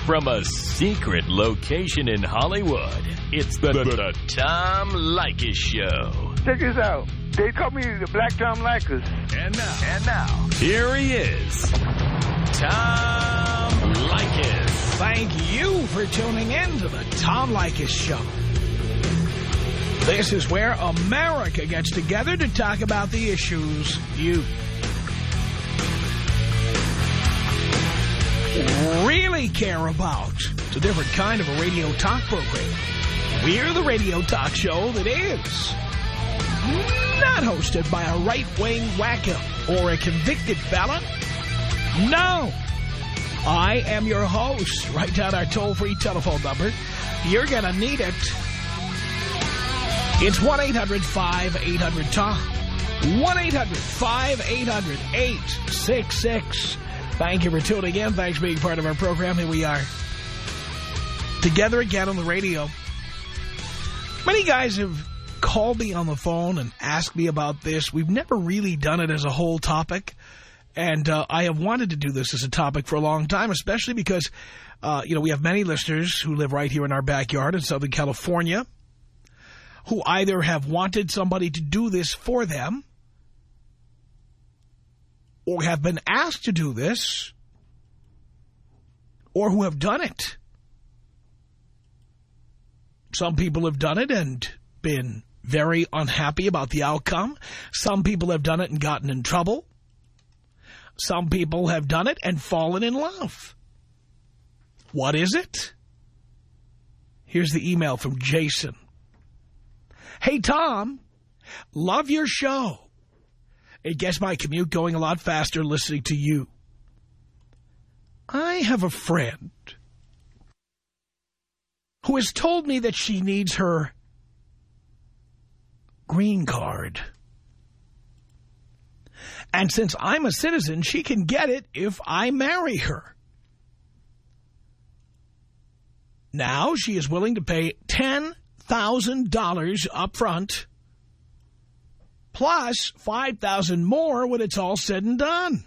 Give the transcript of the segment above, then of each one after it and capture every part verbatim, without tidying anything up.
From a secret location in Hollywood, it's the, the, the Tom Leykis Show. Check this out. They call me the Black Tom Leykis. And now, and now, here he is, Tom Leykis. Thank you for tuning in to the Tom Leykis Show. This is where America gets together to talk about the issues you really care about. It's a different kind of a radio talk program. We're the radio talk show that is not hosted by a right-wing wacko or a convicted felon. No. I am your host. Write down our toll-free telephone number. You're going to need it. It's one eight hundred five eight hundred Tom. one eight hundred five eight hundred eight six six. Thank you for tuning in. Thanks for being part of our program. Here we are, together again on the radio. Many guys have called me on the phone and asked me about this. We've never really done it as a whole topic. And uh, I have wanted to do this as a topic for a long time, especially because, uh, you know, we have many listeners who live right here in our backyard in Southern California who either have wanted somebody to do this for them or have been asked to do this, or who have done it. Some people have done it and been very unhappy about the outcome. Some people have done it and gotten in trouble. Some people have done it and fallen in love. What is it? Here's the email from Jason. Hey, Tom, love your show. It gets my commute going a lot faster listening to you. I have a friend who has told me that she needs her green card. And since I'm a citizen, she can get it if I marry her. Now she is willing to pay ten thousand dollars up front, plus five thousand dollars more when it's all said and done.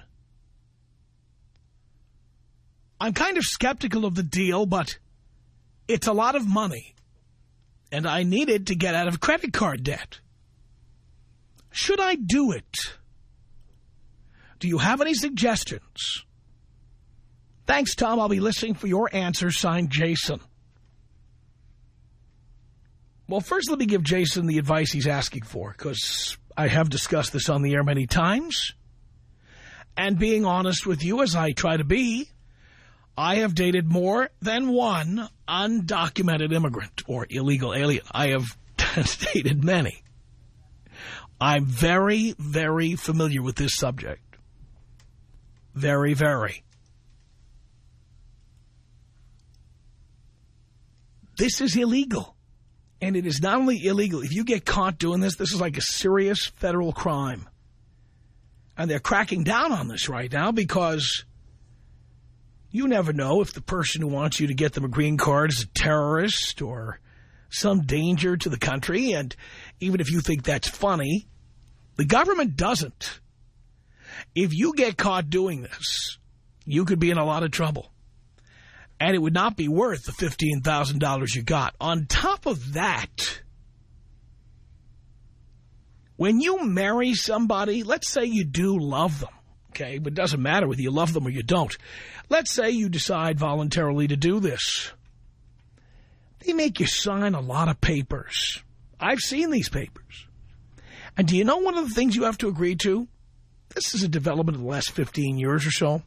I'm kind of skeptical of the deal, but it's a lot of money, and I need it to get out of credit card debt. Should I do it? Do you have any suggestions? Thanks, Tom. I'll be listening for your answer. Signed, Jason. Well, first let me give Jason the advice he's asking for, because I have discussed this on the air many times. And being honest with you, as I try to be, I have dated more than one undocumented immigrant or illegal alien. I have dated many. I'm very, very familiar with this subject. Very, very. This is illegal. And it is not only illegal. If you get caught doing this, this is like a serious federal crime. And they're cracking down on this right now because you never know if the person who wants you to get them a green card is a terrorist or some danger to the country. And even if you think that's funny, the government doesn't. If you get caught doing this, you could be in a lot of trouble. And it would not be worth the fifteen thousand dollars you got. On top of that, when you marry somebody, let's say you do love them, okay? But it doesn't matter whether you love them or you don't. Let's say you decide voluntarily to do this. They make you sign a lot of papers. I've seen these papers. And do you know one of the things you have to agree to? This is a development of the last fifteen years or so.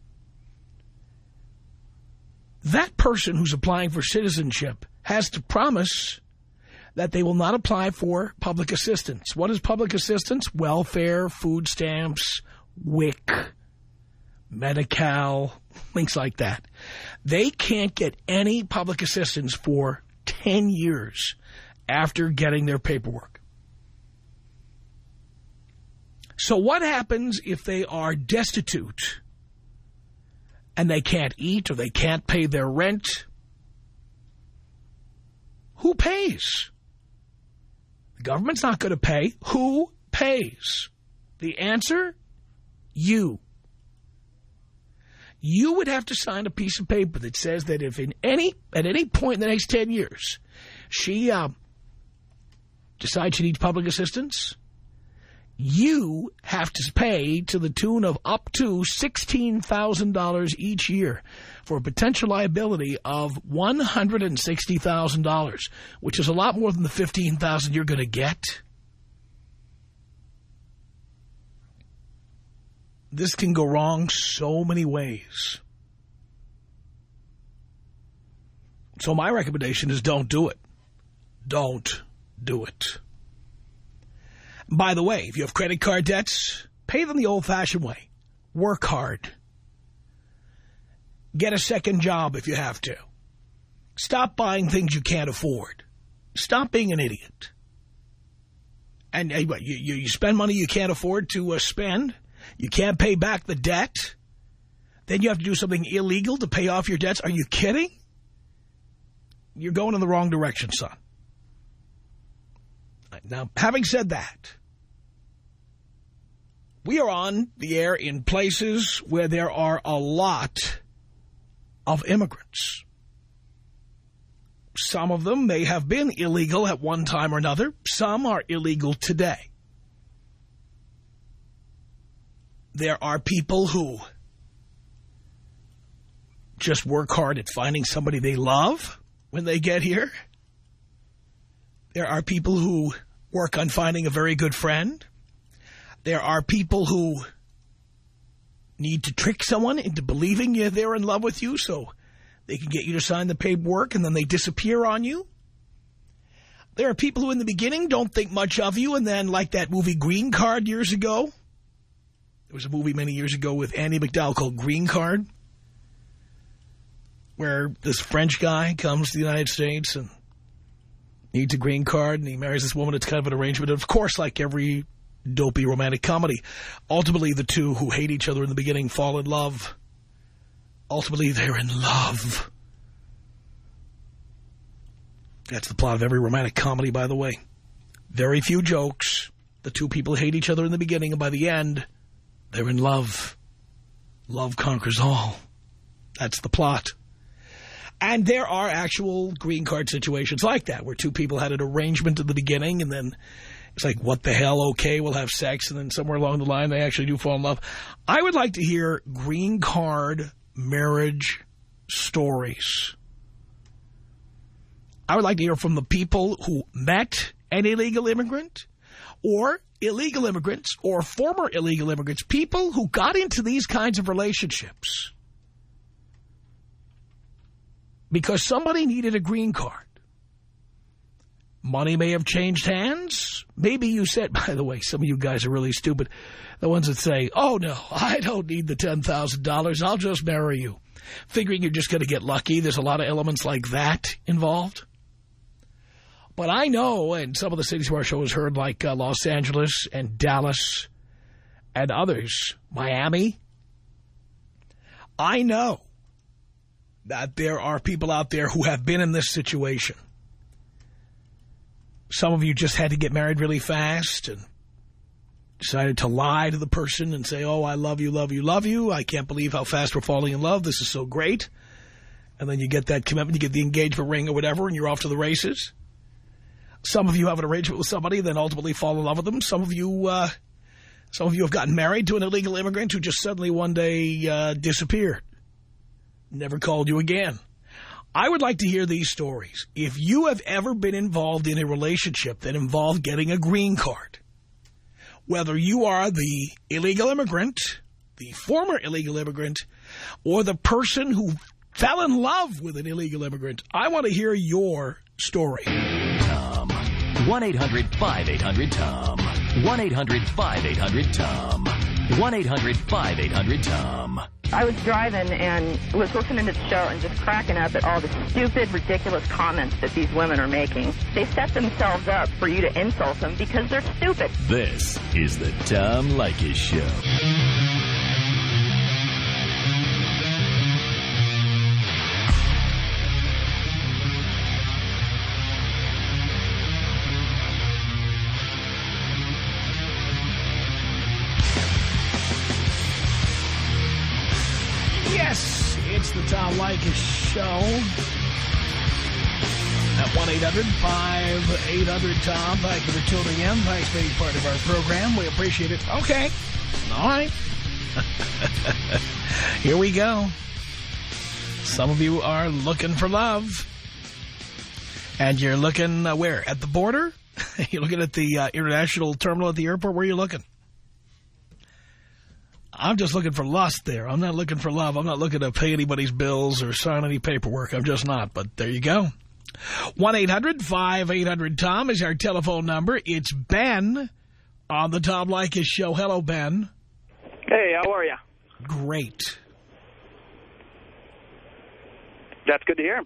That person who's applying for citizenship has to promise that they will not apply for public assistance. What is public assistance? Welfare, food stamps, W I C, Medi-Cal, things like that. They can't get any public assistance for ten years after getting their paperwork. So what happens if they are destitute and they can't eat or they can't pay their rent? Who pays? The government's not going to pay. Who pays? The answer? You. you would have to sign a piece of paper that says that if in any at any point in the next ten years she uh, decides she needs public assistance, you have to pay to the tune of up to sixteen thousand dollars each year for a potential liability of one hundred sixty thousand dollars, which is a lot more than the fifteen thousand dollars you're going to get. This can go wrong so many ways. So my recommendation is don't do it. Don't do it. By the way, if you have credit card debts, pay them the old-fashioned way. Work hard. Get a second job if you have to. Stop buying things you can't afford. Stop being an idiot. And uh, you, you, you spend money you can't afford to uh, spend. You can't pay back the debt. Then you have to do something illegal to pay off your debts. Are you kidding? You're going in the wrong direction, son. Now, having said that, we are on the air in places where there are a lot of immigrants. Some of them may have been illegal at one time or another. Some are illegal today. There are people who just work hard at finding somebody they love when they get here. There are people who work on finding a very good friend. There are people who need to trick someone into believing you they're in love with you so they can get you to sign the paperwork and then they disappear on you. There are people who in the beginning don't think much of you and then, like that movie Green Card years ago. There was a movie many years ago with Andie MacDowell called Green Card, where this French guy comes to the United States and needs a green card, and he marries this woman. It's kind of an arrangement. Of course, like every dopey romantic comedy, ultimately the two who hate each other in the beginning fall in love. Ultimately, they're in love. That's the plot of every romantic comedy, by the way. Very few jokes. The two people hate each other in the beginning, and by the end, they're in love. Love conquers all. That's the plot. And there are actual green card situations like that, where two people had an arrangement at the beginning, and then it's like, what the hell, okay, we'll have sex, and then somewhere along the line they actually do fall in love. I would like to hear green card marriage stories. I would like to hear from the people who met an illegal immigrant, or illegal immigrants, or former illegal immigrants, people who got into these kinds of relationships because somebody needed a green card. Money may have changed hands. Maybe you said, by the way, some of you guys are really stupid. The ones that say, oh, no, I don't need the ten thousand dollars. I'll just marry you. Figuring you're just going to get lucky. There's a lot of elements like that involved. But I know, and some of the cities where our show is heard, like uh, Los Angeles and Dallas and others, Miami, I know that there are people out there who have been in this situation. Some of you just had to get married really fast and decided to lie to the person and say, oh, I love you, love you, love you. I can't believe how fast we're falling in love. This is so great. And then you get that commitment, you get the engagement ring or whatever, and you're off to the races. Some of you have an arrangement with somebody, then ultimately fall in love with them. Some of you, uh, some of you have gotten married to an illegal immigrant who just suddenly one day uh, disappeared. Never called you again. I would like to hear these stories. If you have ever been involved in a relationship that involved getting a green card, whether you are the illegal immigrant, the former illegal immigrant, or the person who fell in love with an illegal immigrant, I want to hear your story. Tom. one eight hundred five eight hundred Tom. one eight hundred five eight hundred Tom. one eight hundred five eight hundred Tom. I was driving and was listening to the show and just cracking up at all the stupid, ridiculous comments that these women are making. They set themselves up for you to insult them because they're stupid. This is the Tom Leykis Show. the Tom Leykis Show at one eight hundred five eight hundred Tom. Thank you for tuning in. Thanks for being part of our program. We appreciate it. Okay. All right. Here we go. Some of you are looking for love. And you're looking uh, where? At the border? You're looking at the uh, international terminal at the airport? Where are you looking? I'm just looking for lust there. I'm not looking for love. I'm not looking to pay anybody's bills or sign any paperwork. I'm just not. But there you go. one eight hundred five eight hundred Tom is our telephone number. It's Ben on the Tom Leykis Show. Hello, Ben. Hey, how are you? Great. That's good to hear.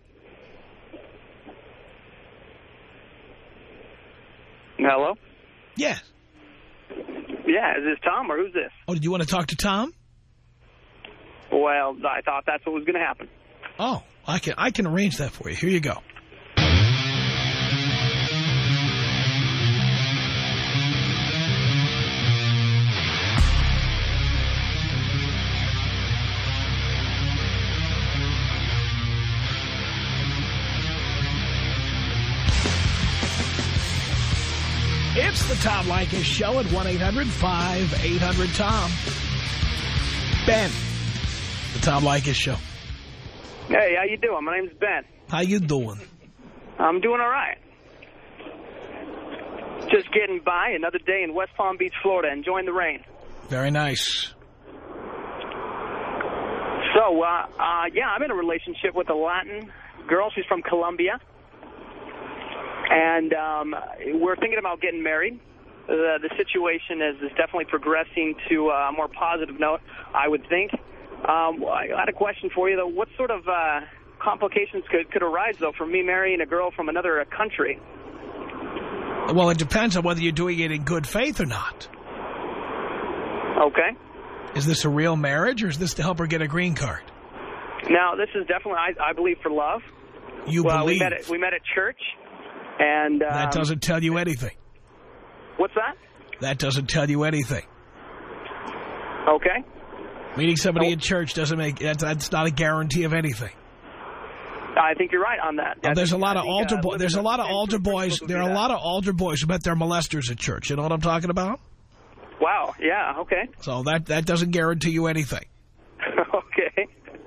Hello? Yes. Yeah, is this Tom or who's this? Oh, did you want to talk to Tom? Well, I thought that's what was going to happen. Oh, I can I can arrange that for you. Here you go. It's the Tom Leykis Show at one eight hundred five eight hundred Tom. Ben, the Tom Leykis Show. Hey, how you doing? My name's Ben. How you doing? I'm doing all right. Just getting by, another day in West Palm Beach, Florida, enjoying the rain. Very nice. So, uh, uh, yeah, I'm in a relationship with a Latin girl. She's from Colombia. And um, we're thinking about getting married. The, the situation is, is definitely progressing to a more positive note, I would think. Um, I had a question for you, though. What sort of uh, complications could, could arise, though, from me marrying a girl from another country? Well, it depends on whether you're doing it in good faith or not. Okay. Is this a real marriage, or is this to help her get a green card? Now, this is definitely, I, I believe, for love. You well, believe? We met, at, we met at church. And um, that doesn't tell you anything. What's that? That doesn't tell you anything. Okay. Meeting somebody oh. in church doesn't make that's, that's not a guarantee of anything. I think you're right on that. Well, there's a lot of think, altar uh, boys. There's a lot of altar boys. There are a lot of altar boys who met their molesters at church. You know what I'm talking about? Wow. Yeah. Okay. So that that doesn't guarantee you anything. Okay.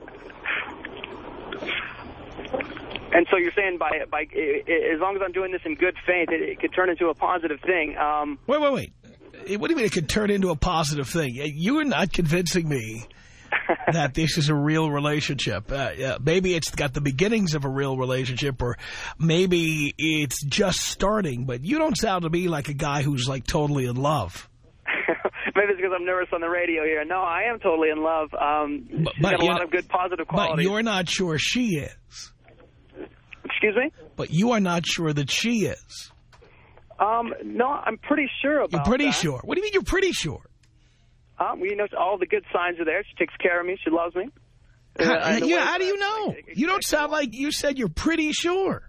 And so you're saying by by as long as I'm doing this in good faith, it, it could turn into a positive thing. Um, wait, wait, wait. What do you mean it could turn into a positive thing? You are not convincing me that this is a real relationship. Uh, yeah, maybe it's got the beginnings of a real relationship, or maybe it's just starting. But you don't sound to me like a guy who's like totally in love. Maybe it's because I'm nervous on the radio here. No, I am totally in love. Um, but, she's but got a lot of good positive qualities. But you're not sure she is. Excuse me? But you are not sure that she is. Um, no, I'm pretty sure about You're pretty that. sure? What do you mean you're pretty sure? Um, you know, all the good signs are there. She takes care of me. She loves me. How, uh, you, way, how do you know? Like, you don't sound like you said you're pretty sure.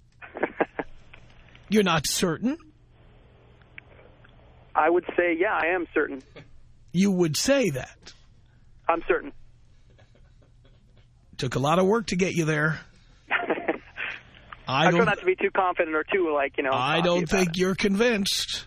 You're not certain? I would say, yeah, I am certain. You would say that? I'm certain. Took a lot of work to get you there. I, I try not to be too confident or too, like, you know. I don't think it. You're convinced.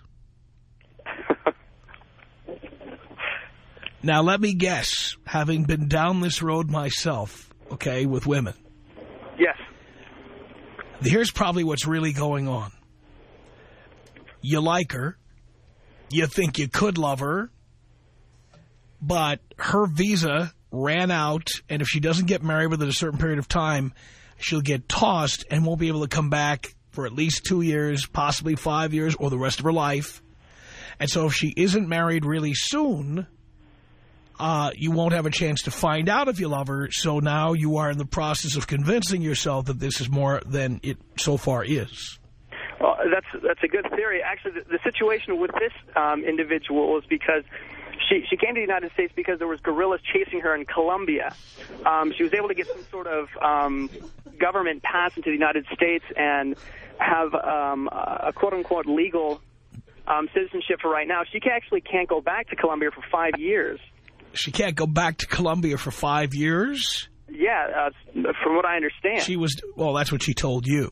Now, let me guess, having been down this road myself, okay, with women. Yes. Here's probably what's really going on. You like her. You think you could love her. But her visa ran out, and if she doesn't get married within a certain period of time, she'll get tossed and won't be able to come back for at least two years, possibly five years, or the rest of her life. And so if she isn't married really soon, uh, you won't have a chance to find out if you love her. So now you are in the process of convincing yourself that this is more than it so far is. Well, that's that's a good theory. Actually, the, the situation with this um, individual is because she she came to the United States because there was guerrillas chasing her in Colombia. Um, she was able to get some sort of um, government pass into the United States and have um, a quote-unquote legal um, citizenship for right now. She actually can't go back to Colombia for five years. She can't go back to Colombia for five years? yeah, uh, from what I understand. She was, well, that's what she told you.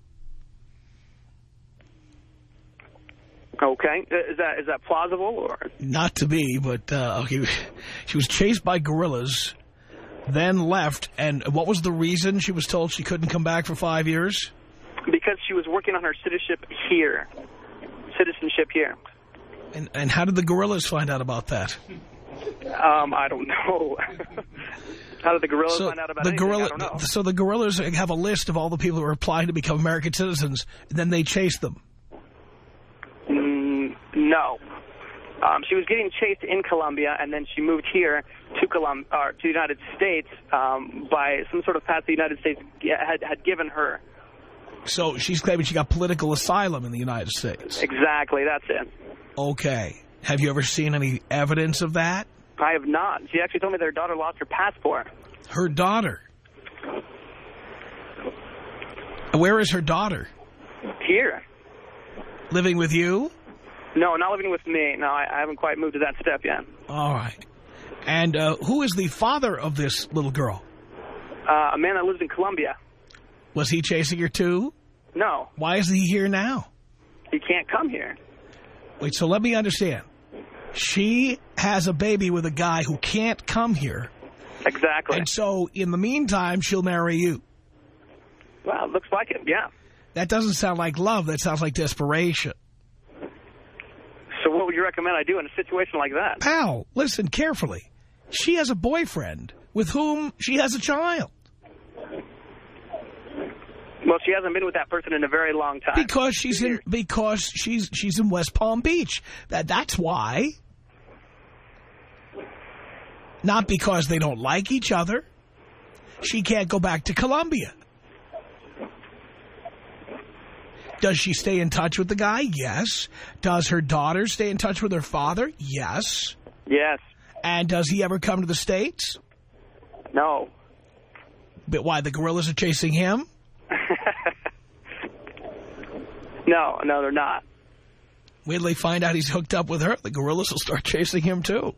Okay. Is that is that plausible? Or Not to be, but uh, okay. She was chased by gorillas, then left. And what was the reason she was told she couldn't come back for five years? Because she was working on her citizenship here. Citizenship here. And, and how did the gorillas find out about that? Um, I don't know. How did the gorillas so find out about the anything? gorilla, I don't know. So the gorillas have a list of all the people who are applying to become American citizens, and then they chase them. Mm, no. Um, she was getting chased in Colombia, and then she moved here to Colum or to the United States um, by some sort of path the United States had, had given her. So she's claiming she got political asylum in the United States. Exactly, that's it. Okay. Have you ever seen any evidence of that? I have not. She actually told me their daughter lost her passport. Her daughter? Where is her daughter? Here. Living with you? No, not living with me. No, I, I haven't quite moved to that step yet. All right. And uh, who is the father of this little girl? Uh, a man that lives in Colombia. Was he chasing her too? No. Why is he here now? He can't come here. Wait, so let me understand. She has a baby with a guy who can't come here. Exactly. And so, in the meantime, she'll marry you. Well, it looks like it, yeah. That doesn't sound like love. That sounds like desperation. So what would you recommend I do in a situation like that? Pal, listen carefully. She has a boyfriend with whom she has a child. Well, she hasn't been with that person in a very long time. Because she's in because she's she's in West Palm Beach. That that's why. Not because they don't like each other. She can't go back to Colombia. Does she stay in touch with the guy? Yes. Does her daughter stay in touch with her father? Yes. Yes. And does he ever come to the States? No. But why, the gorillas are chasing him? No, no, they're not. Wait till they find out he's hooked up with her. The gorillas will start chasing him, too.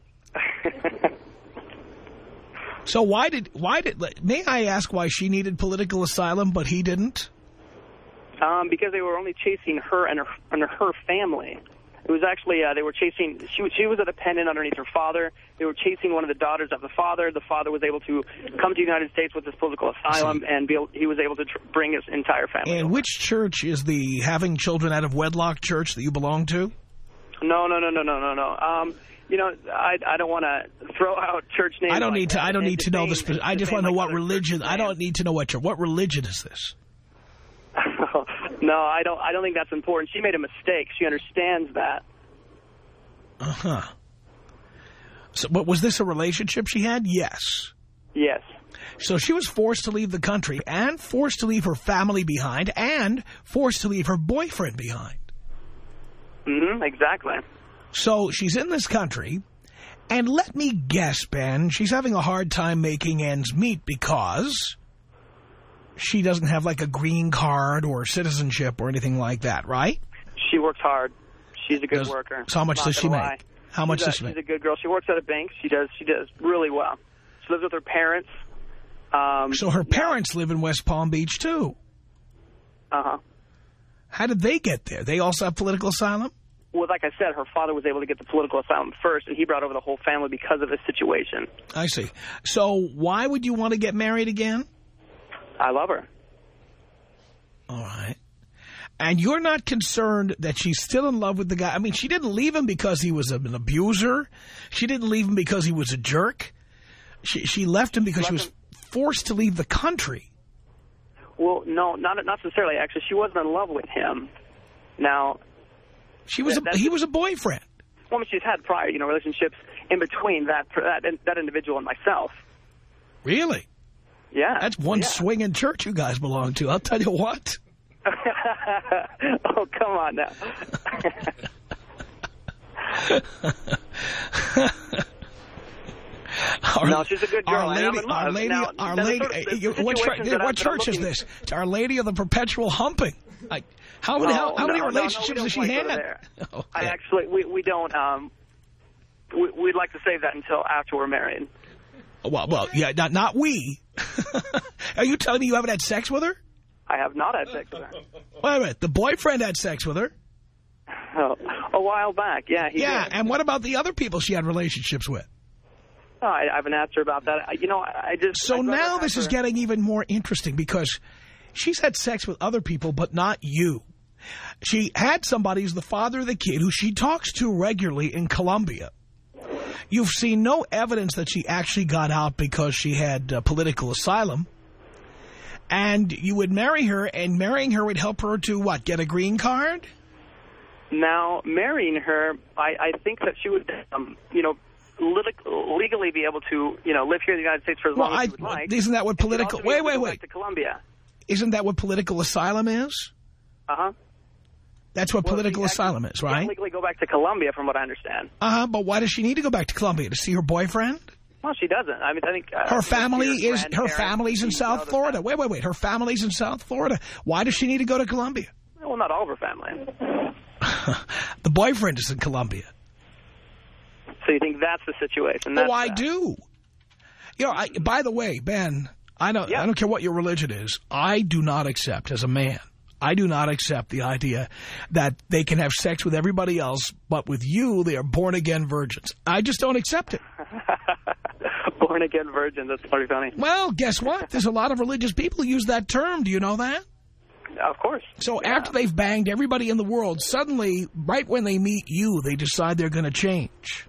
So why did, why did, may I ask why she needed political asylum, but he didn't? Um, because they were only chasing her and her, and her family. It was actually, uh, they were chasing, she, she was a dependent underneath her father. They were chasing one of the daughters of the father. The father was able to come to the United States with his political asylum, and be able, he was able to tr bring his entire family. And which church is the having children out of wedlock church that you belong to? No, no, no, no, no, no, no. Um, you know, I, I don't want to throw out church names. I don't like need to, that. I don't need to know this. I just want to know what religion, I I don't need to know what church. What religion is this? No, I don't, I don't think that's important. She made a mistake. She understands that. Uh-huh. So, but was this a relationship she had? Yes. Yes. So she was forced to leave the country and forced to leave her family behind and forced to leave her boyfriend behind. Mm-hmm, exactly. So she's in this country, and let me guess, Ben, she's having a hard time making ends meet because she doesn't have like a green card or citizenship or anything like that, right? She works hard. She's a good does, worker. So how much Not does she make? make? How much she's does a, she make? She's a good girl. She works at a bank. She does She does really well. She lives with her parents. Um, so her yeah. parents live in West Palm Beach, too. Uh-huh. How did they get there? They also have political asylum? Well, like I said, her father was able to get the political asylum first, and he brought over the whole family because of this situation. I see. So why would you want to get married again? I love her. All right. And you're not concerned that she's still in love with the guy? I mean, she didn't leave him because he was an abuser. She didn't leave him because he was a jerk. She, she left him because she, she was him. forced to leave the country. Well, no, not, not necessarily. Actually, she wasn't in love with him. Now... She was that, a, he was a boyfriend. Well, I mean, she's had prior, you know, relationships in between that that, that individual and myself. Really? Yeah. That's one yeah. swinging church you guys belong to. I'll tell you what. Oh, come on now. Our, no, she's a good girl. Our Lady, Our Lady, now, Our Lady, sort of, the, the what, that what church is this? It's Our Lady of the Perpetual Humping. Like, how many, no, how, how many no, relationships no, no, has she had? Okay. I actually, we, we don't, um, we, we'd like to save that until after we're married. Well, well, yeah, not, not we. Are you telling me you haven't had sex with her? I have not had sex with her. Wait a minute. The boyfriend had sex with her? Oh, a while back, yeah. He yeah, did. and what about the other people she had relationships with? Oh, I, I haven't asked her about that. I, you know, I, I just... So I'd rather now have this her... is getting even more interesting because she's had sex with other people, but not you. She had somebody who's the father of the kid who she talks to regularly in Colombia. You've seen no evidence that she actually got out because she had uh, political asylum. And you would marry her, and marrying her would help her to, what, get a green card? Now, marrying her, I, I think that she would, um, you know, legally be able to, you know, live here in the United States for as well, long as I, she would like. Isn't that what political... Wait, wait, wait. To Colombia. Isn't that what political asylum is? Uh-huh. That's what well, political asylum is, right? She can't legally go back to Colombia, from what I understand. Uh-huh, but why does she need to go back to Colombia? To see her boyfriend? Well, she doesn't. I mean, I think... Uh, her family is... Her family's in South Florida. Wait, wait, wait. Her family's in South Florida. Why does she need to go to Colombia? Well, not all of her family. The boyfriend is in Colombia. So you think that's the situation? That's oh, I that. do. You know, I, by the way, Ben, I don't, yeah. I don't care what your religion is. I do not accept, as a man, I do not accept the idea that they can have sex with everybody else, but with you, they are born-again virgins. I just don't accept it. Born-again virgin, that's pretty funny. Well, guess what? There's a lot of religious people who use that term. Do you know that? Of course. So yeah. after they've banged everybody in the world, suddenly, right when they meet you, they decide they're going to change.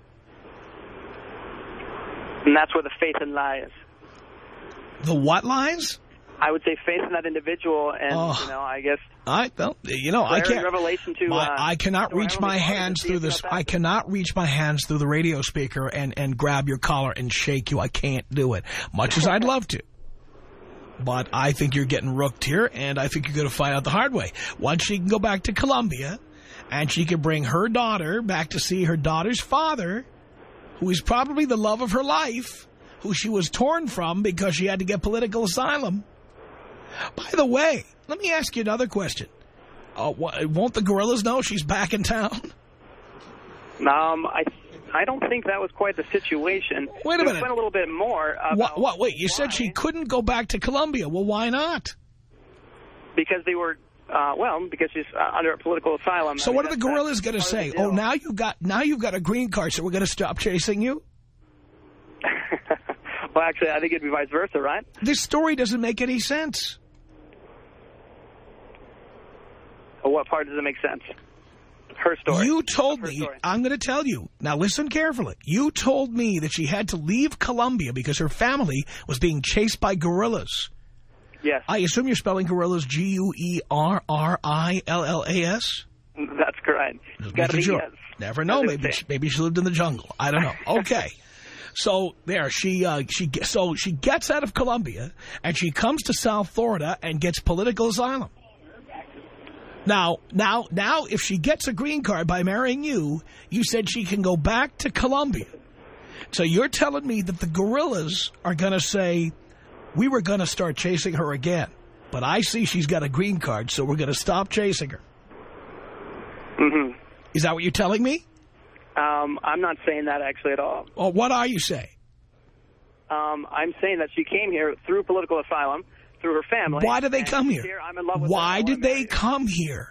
And that's where the faith in lies. The what lies? I would say faith in that individual, and oh, you know, I guess. I well, you know, I can't. Revelation to. My, uh, I cannot reach my hands through this. I cannot reach my hands through the radio speaker and and grab your collar and shake you. I can't do it, much as I'd love to. But I think you're getting rooked here, and I think you're going to find out the hard way. Once she can go back to Colombia, and she can bring her daughter back to see her daughter's father, who is probably the love of her life, who she was torn from because she had to get political asylum. By the way, let me ask you another question. Uh, won't the gorillas know she's back in town? Um, I I don't think that was quite the situation. Wait a minute. Explain a little bit more about what, what, wait, you why. said she couldn't go back to Colombia. Well, why not? Because they were, uh, well, because she's uh, under a political asylum. So I mean, what are the gorillas going to say? Oh, now you got now you've got a green card, so we're going to stop chasing you? Well, actually, I think it'd be vice versa, right? This story doesn't make any sense. Well, what part does it make sense? Her story. You told me, story. I'm going to tell you. Now listen carefully. You told me that she had to leave Colombia because her family was being chased by gorillas. Yes. I assume you're spelling gorillas G U E R R I L L A S? That's correct. Sure. Never know. Maybe she, maybe she lived in the jungle. I don't know. Okay. So there, she uh, she so she gets out of Colombia and she comes to South Florida and gets political asylum. Now, now, now, if she gets a green card by marrying you, you said she can go back to Colombia. So you're telling me that the gorillas are going to say, we were going to start chasing her again, but I see she's got a green card, so we're going to stop chasing her. Mm-hmm. Is that what you're telling me? Um, I'm not saying that actually at all. Well, what are you saying? Um, I'm saying that she came here through political asylum, through her family. Why did they come here? here I'm in love with Why her. did they come here?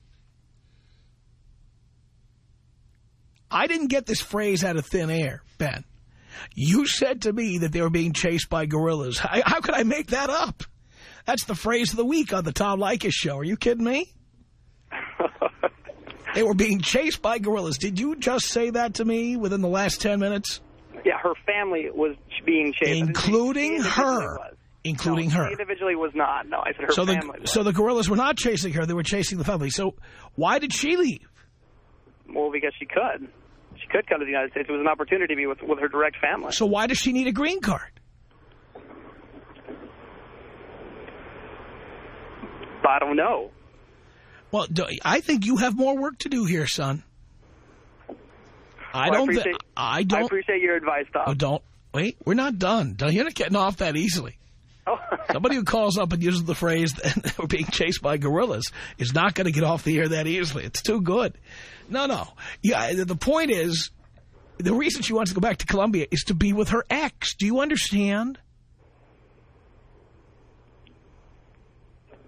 I didn't get this phrase out of thin air, Ben. You said to me that they were being chased by gorillas. How, how could I make that up? That's the phrase of the week on the Tom Leykis show. Are you kidding me? They were being chased by gorillas. Did you just say that to me within the last ten minutes? Yeah, her family was being chased. Including her. Including no, her. She individually was not. No, I said her so family the, was. So the gorillas were not chasing her. They were chasing the family. So why did she leave? Well, because she could. She could come to the United States. It was an opportunity to be with, with her direct family. So why does she need a green card? I don't know. Well, do, I think you have more work to do here, son. I well, don't. I appreciate, I don't. I appreciate your advice, Tom. Oh, don't wait. We're not done. You're not getting off that easily. Oh. Somebody who calls up and uses the phrase that we're being chased by gorillas is not going to get off the air that easily. It's too good. No, no. Yeah. The point is, the reason she wants to go back to Colombia is to be with her ex. Do you understand?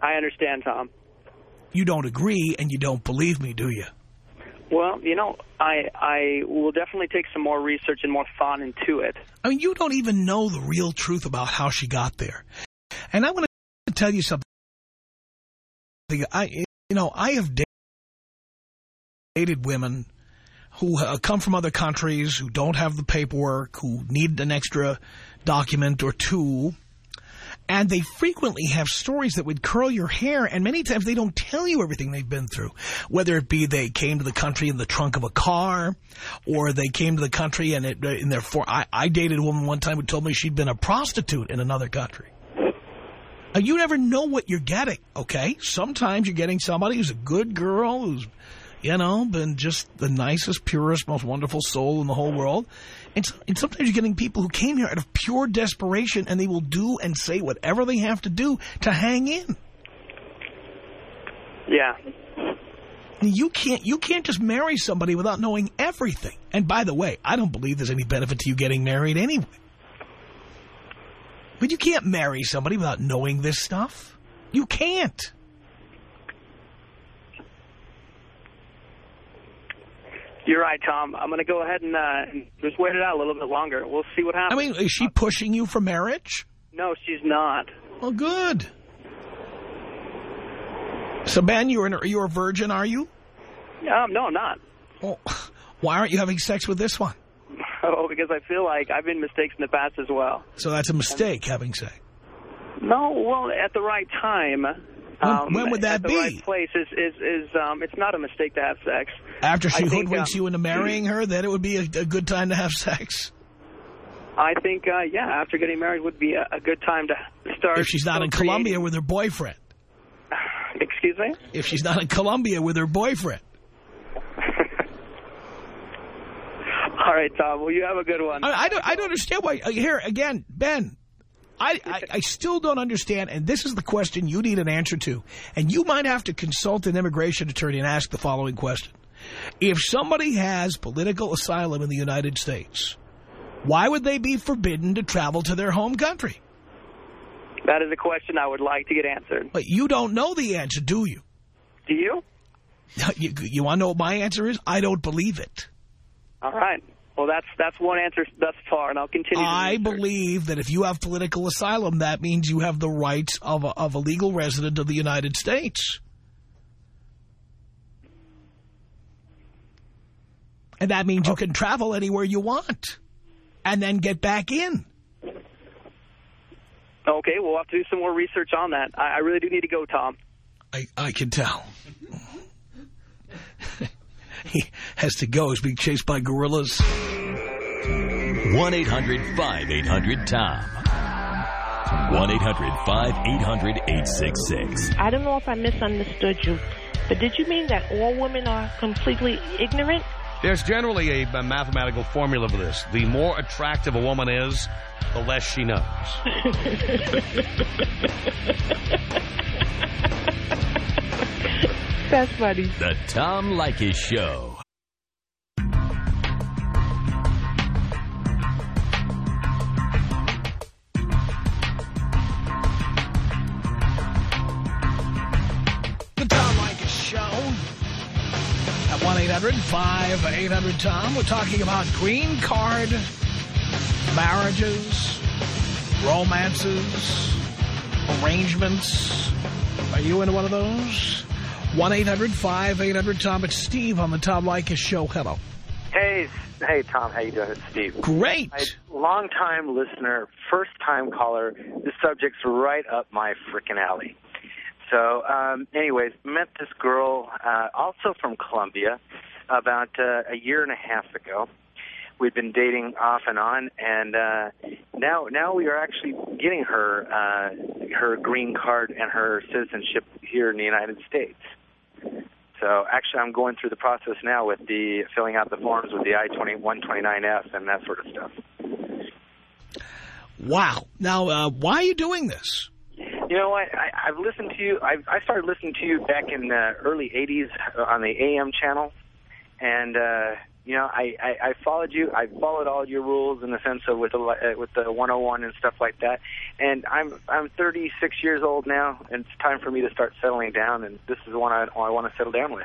I understand, Tom. You don't agree and you don't believe me, do you? Well, you know, I I will definitely take some more research and more thought into it. I mean, you don't even know the real truth about how she got there. And I want to tell you something. I, you know, I have dated women who uh, come from other countries, who don't have the paperwork, who need an extra document or two. And they frequently have stories that would curl your hair, and many times they don't tell you everything they've been through. Whether it be they came to the country in the trunk of a car, or they came to the country and it, in their for I, I dated a woman one time who told me she'd been a prostitute in another country. Now, you never know what you're getting, okay? Sometimes you're getting somebody who's a good girl, who's, you know, been just the nicest, purest, most wonderful soul in the whole world. And, and sometimes you're getting people who came here out of pure desperation, and they will do and say whatever they have to do to hang in. Yeah. You can't, you can't just marry somebody without knowing everything. And by the way, I don't believe there's any benefit to you getting married anyway. But you can't marry somebody without knowing this stuff. You can't. You're right, Tom. I'm going to go ahead and uh, just wait it out a little bit longer. We'll see what happens. I mean, is she pushing you for marriage? No, she's not. Well, good. So, Ben, you're, an, you're a virgin, are you? Um, no, I'm not. Well, why aren't you having sex with this one? Oh, because I feel like I've made mistakes in the past as well. So that's a mistake, having sex? No, well, at the right time... Um, when would that at the be? Right place is is is um. It's not a mistake to have sex. After she I hoodwinks think, um, you into marrying her, then it would be a, a good time to have sex. I think, uh, yeah, after getting married would be a, a good time to start. If she's not in Colombia with her boyfriend. Excuse me? If she's not in Colombia with her boyfriend. All right, Tom. Well, you have a good one. I, I don't. I don't understand why. Here again, Ben. I, I, I still don't understand, and this is the question you need an answer to. And you might have to consult an immigration attorney and ask the following question. If somebody has political asylum in the United States, why would they be forbidden to travel to their home country? That is a question I would like to get answered. But you don't know the answer, do you? Do you? You, you want to know what my answer is? I don't believe it. All right. Well, that's that's one answer thus far, and I'll continue. I believe that if you have political asylum, that means you have the rights of a, of a legal resident of the United States. And that means you can travel anywhere you want and then get back in. Okay, we'll have to do some more research on that. I, I really do need to go, Tom. I, I can tell. He has to go. He's being chased by gorillas. one eight hundred five eight hundred Tom. one eight hundred five eight hundred eight six six. I don't know if I misunderstood you, but did you mean that all women are completely ignorant? There's generally a, a mathematical formula for this. The more attractive a woman is, the less she knows. That's funny. The Tom Leykis Show. The Tom Leykis Show. At one eight hundred five eight hundred Tom, we're talking about green card marriages, romances, arrangements. Are you into one of those? one eight hundred five eight hundred Tom. It's Steve on the Tom Leykis Show. Hello. Hey, hey, Tom. How you doing? It's Steve. Great. Long-time listener, first-time caller. The subject's right up my frickin' alley. So, um, anyways, met this girl, uh, also from Colombia, about uh, a year and a half ago. We'd been dating off and on, and uh, now now we are actually getting her uh, her green card and her citizenship here in the United States. So actually, I'm going through the process now with the filling out the forms with the I one twenty-nine F and that sort of stuff. Wow. Now, uh, why are you doing this? You know what? I, I've listened to you. I, I started listening to you back in the early eighties on the A M channel, and uh, You know, I, I, I followed you. I followed all your rules in the sense of with the uh, with the one oh one and stuff like that. And I'm I'm thirty-six years old now, and it's time for me to start settling down. And this is the one I, I want to settle down with.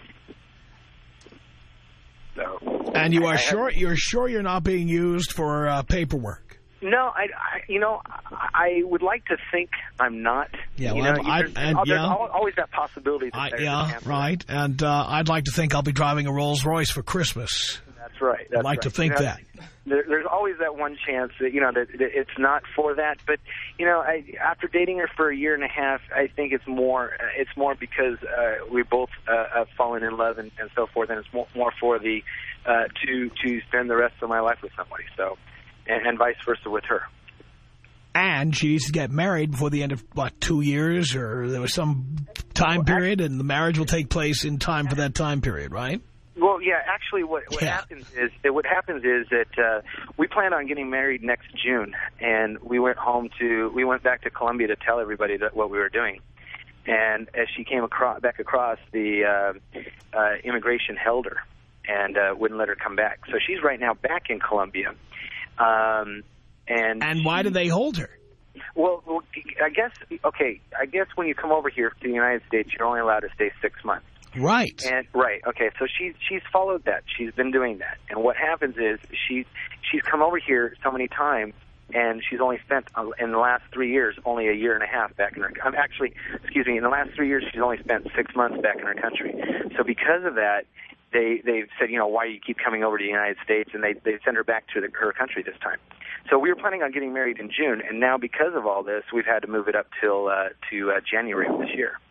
So. And you are I, I sure have, you're sure you're not being used for uh, paperwork? No, I, I you know I, I would like to think I'm not. Yeah, you well, know, I, there's, and, there's yeah. always that possibility. That I, there's yeah, right. And uh, I'd like to think I'll be driving a Rolls Royce for Christmas. That's right. That's I'd like right. to think you know, that. There, there's always that one chance that, you know, that, that it's not for that. But, you know, I, after dating her for a year and a half, I think it's more uh, it's more because uh, we both uh, have fallen in love and, and so forth, and it's more, more for the uh, to to spend the rest of my life with somebody. So, and, and vice versa with her. And she needs to get married before the end of, what, two years? Or there was some time well, period, and the marriage will take place in time for that time period, right? Well, yeah, actually what, what yeah. happens is what happens is that uh, we plan on getting married next June, and we went home to, we went back to Colombia to tell everybody that what we were doing. And as she came across, back across, the uh, uh, immigration held her and uh, wouldn't let her come back. So she's right now back in Colombia. Um And, and why she, do they hold her? Well, well, I guess, okay, I guess when you come over here to the United States, you're only allowed to stay six months. Right. And right, okay, so she's she's followed that. She's been doing that. And what happens is she's, she's come over here so many times, and she's only spent, in the last three years, only a year and a half back in her, I'm actually, excuse me, in the last three years, she's only spent six months back in her country. So because of that, they, they've said, you know, why do you keep coming over to the United States? And they, they send her back to the, her country this time. So we were planning on getting married in June, and now because of all this, we've had to move it up till uh, to uh, January of this year.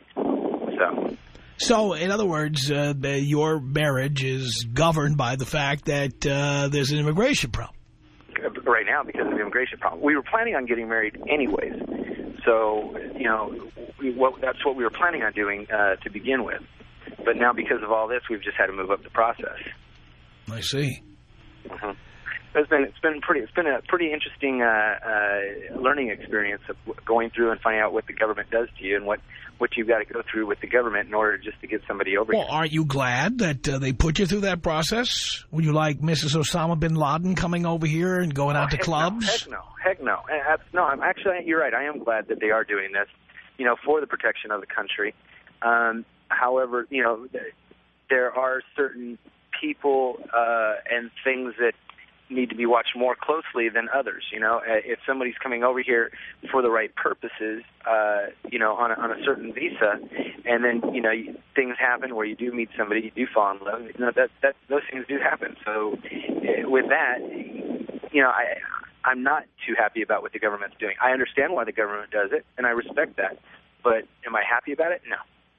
So, so in other words, uh, your marriage is governed by the fact that uh, there's an immigration problem. Right now, because of the immigration problem. We were planning on getting married anyways. So, you know, we, what, that's what we were planning on doing uh, to begin with. But now because of all this, we've just had to move up the process. I see. Mm-hmm. It's been it's been pretty it's been a pretty interesting uh, uh, learning experience of going through and finding out what the government does to you and what, what you've got to go through with the government in order just to get somebody over well, here. Well, aren't you glad that uh, they put you through that process? Would you like Missus Osama bin Laden coming over here and going oh, out to heck clubs? No, heck no, heck no. No, I'm actually you're right. I am glad that they are doing this, you know, for the protection of the country. Um, however, you know, there are certain people uh, and things that need to be watched more closely than others. You know, if somebody's coming over here for the right purposes, uh, you know, on a, on a certain visa, and then, you know, things happen where you do meet somebody, you do fall in love, you know, that, that, those things do happen. So with that, you know, I, I'm not too happy about what the government's doing. I understand why the government does it, and I respect that. But am I happy about it? No.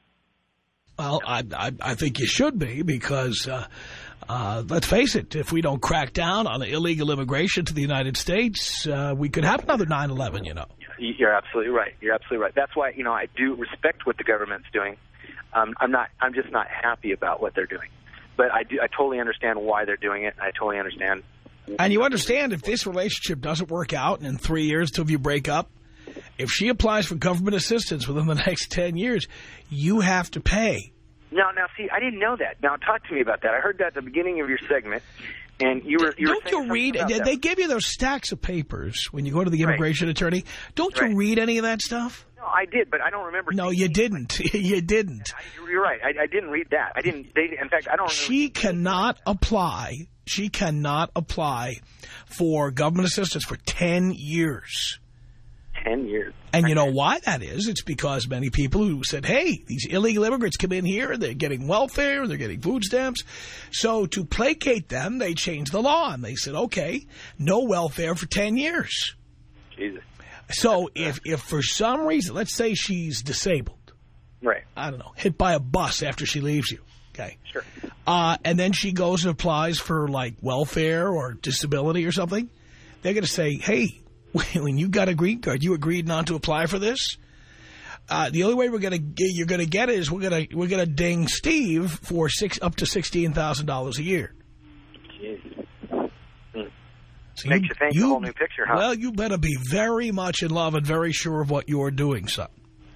Well, I, I, I think you should be, because uh, uh, let's face it, if we don't crack down on illegal immigration to the United States, uh, we could have another nine eleven, you know. You're absolutely right. You're absolutely right. That's why, you know, I do respect what the government's doing. Um, I'm not. I'm just not happy about what they're doing. But I do. I totally understand why they're doing it. I totally understand. And you understand if this relationship doesn't work out, and in three years till you break up, if she applies for government assistance within the next ten years, you have to pay. No, now, see, I didn't know that. Now, talk to me about that. I heard that at the beginning of your segment, and you were you Don't were saying you read? They that. give you those stacks of papers when you go to the immigration right. attorney. Don't right. you read any of that stuff? No, I did, but I don't remember. No, you didn't. You didn't. I, you're right. I, I didn't read that. I didn't. They, in fact, I don't remember. She cannot apply. She cannot apply for government assistance for ten years. Ten years. And you know why that is? It's because many people who said, hey, these illegal immigrants come in here, they're getting welfare, they're getting food stamps. So to placate them, they changed the law. And they said, okay, no welfare for ten years. Jesus. So if, if for some reason, let's say she's disabled. Right. I don't know, hit by a bus after she leaves you. Okay. Sure. Uh, and then she goes and applies for, like, welfare or disability or something. They're going to say, hey, when you got a green card, you agreed not to apply for this. Uh, the only way we're going to get, you're going to get it is we're going to we're going to ding Steve for six up to sixteen thousand dollars a year. Jeez. Hmm. So Makes you, you think you, a whole new picture, huh? Well, you better be very much in love and very sure of what you're doing, son.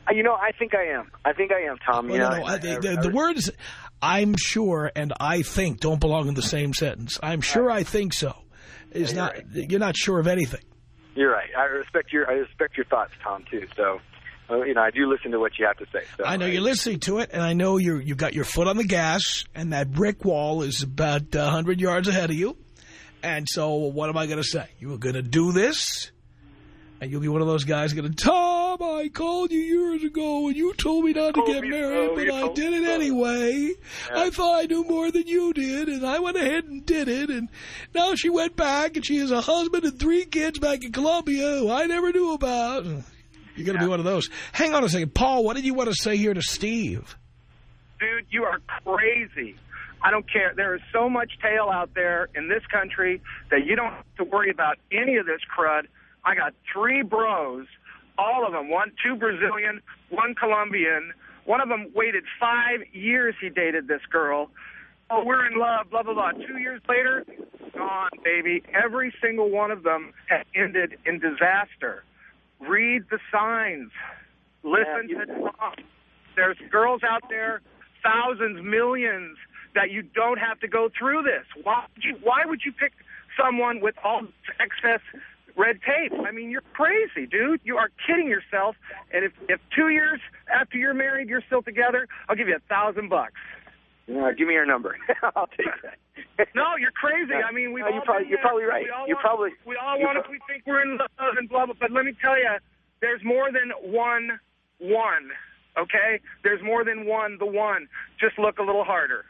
You know, I think I am. I think I am, Tom. You well, know, no, no, I, the, I, the, I, the words "I'm sure" and "I think" don't belong in the same sentence. I'm sure I think so. Is yeah, not. Right. You're not sure of anything. You're right. I respect your I respect your thoughts, Tom, too. So, uh, you know, I do listen to what you have to say. So, I know I, you're listening to it, and I know you're you've got your foot on the gas, and that brick wall is about a hundred yards ahead of you. And so, what am I going to say? You were going to do this, and you'll be one of those guys going to, Tom, I called you years ago, and you told me not to get married, but I did it anyway. I thought I knew more than you did, and I went ahead and did it, and now she went back, and she has a husband and three kids back in Colombia who I never knew about. You're going to be one of those. Hang on a second. Paul, what did you want to say here to Steve? Dude, you are crazy. I don't care. There is so much tail out there in this country that you don't have to worry about any of this crud. I got three bros, all of them, one, two Brazilian, one Colombian. One of them waited five years he dated this girl. Oh, we're in love, blah, blah, blah. Two years later, gone, baby. Every single one of them has ended in disaster. Read the signs. Listen yeah, to Tom. There's girls out there, thousands, millions, that you don't have to go through this. Why would you, why would you pick someone with all this excess red tape? I mean, you're crazy, dude. You are kidding yourself. And if, if two years after you're married, you're still together, I'll give you a thousand bucks. Uh, give me your number. I'll take that. No, you're crazy. I mean, we've no, you're all probably, you're probably right. You're want, probably. We all want if we think we're in love and blah, blah, but let me tell you, there's more than one one, okay? There's more than one the one. Just look a little harder.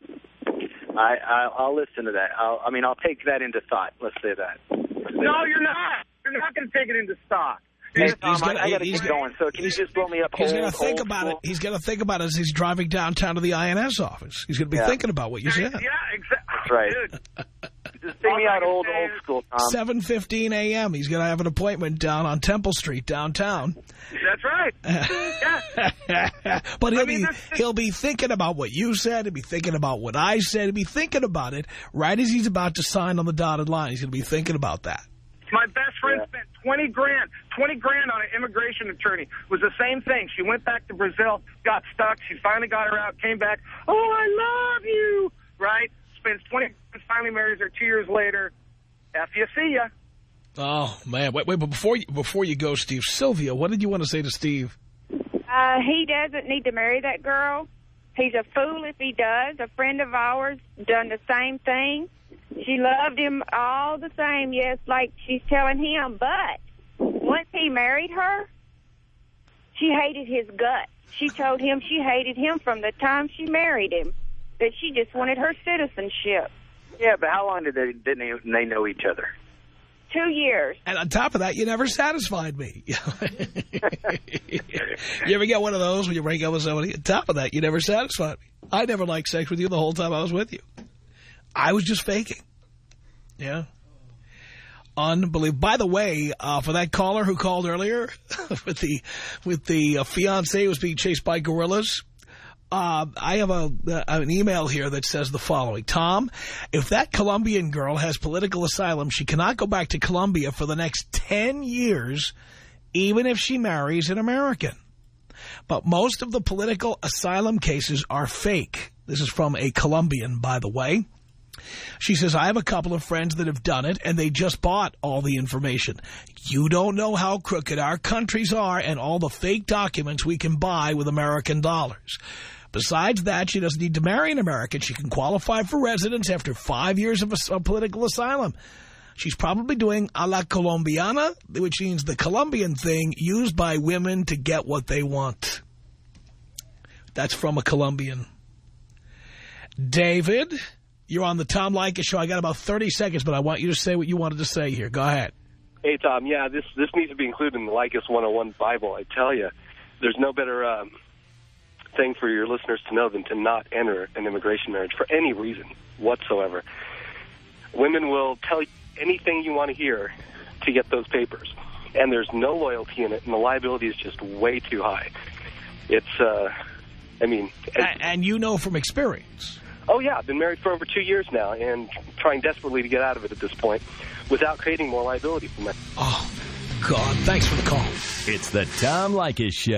I, I, I'll listen to that. I'll, I mean, I'll take that into thought. Let's say that. Let's say no, that. you're not. You're not going to take it into stock. Hey, He's, Tom, he's gonna, I, I got to he's keep gonna, going. So can you just blow me up? He's going to think about school? it. He's going to think about it as he's driving downtown to the I N S office. He's going to be yeah. thinking about what you said. Yeah, exactly. That's right. Just take me out old, old school, Tom. seven fifteen a m He's going to have an appointment down on Temple Street downtown. That's right. Yeah. But he'll I mean, be that's, that's, he'll be thinking about what you said. He'll be thinking about what I said. He'll be thinking about it right as he's about to sign on the dotted line. He's going to be thinking about that. My best friend yeah. spent twenty grand, twenty grand on an immigration attorney. It was the same thing. She went back to Brazil, got stuck. She finally got her out, came back. Oh, I love you. Right? Spends twenty grand, finally marries her two years later. F you, see ya. Oh, man. Wait, wait, but before you, before you go, Steve, Sylvia, what did you want to say to Steve? Uh, he doesn't need to marry that girl. He's a fool if he does. A friend of ours done the same thing. She loved him all the same, yes, like she's telling him. But once he married her, she hated his guts. She told him she hated him from the time she married him, that she just wanted her citizenship. Yeah, but how long did they, didn't they, they know each other? Two years. And on top of that, you never satisfied me. You ever get one of those when you break up with somebody? On top of that, you never satisfied me. I never liked sex with you the whole time I was with you. I was just faking. Yeah. Unbelievable. By the way, uh, for that caller who called earlier with the with the uh, fiancé who was being chased by gorillas, uh, I have a uh, an email here that says the following. Tom, if that Colombian girl has political asylum, she cannot go back to Colombia for the next ten years, even if she marries an American. But most of the political asylum cases are fake. This is from a Colombian, by the way. She says, I have a couple of friends that have done it, and they just bought all the information. You don't know how crooked our countries are and all the fake documents we can buy with American dollars. Besides that, she doesn't need to marry an American. She can qualify for residence after five years of, a, of political asylum. She's probably doing a la colombiana, which means the Colombian thing used by women to get what they want. That's from a Colombian. David, you're on the Tom Leykis show. I got about thirty seconds, but I want you to say what you wanted to say here. Go ahead. Hey, Tom, yeah, this this needs to be included in the Leykis one oh one Bible. I tell you, there's no better um, thing for your listeners to know than to not enter an immigration marriage for any reason whatsoever. Women will tell you anything you want to hear to get those papers, and there's no loyalty in it, and the liability is just way too high. It's, uh, I mean... And, and you know from experience. Oh, yeah, I've been married for over two years now and trying desperately to get out of it at this point without creating more liability for myself. Oh, God, thanks for the call. It's the Tom Leykis Show.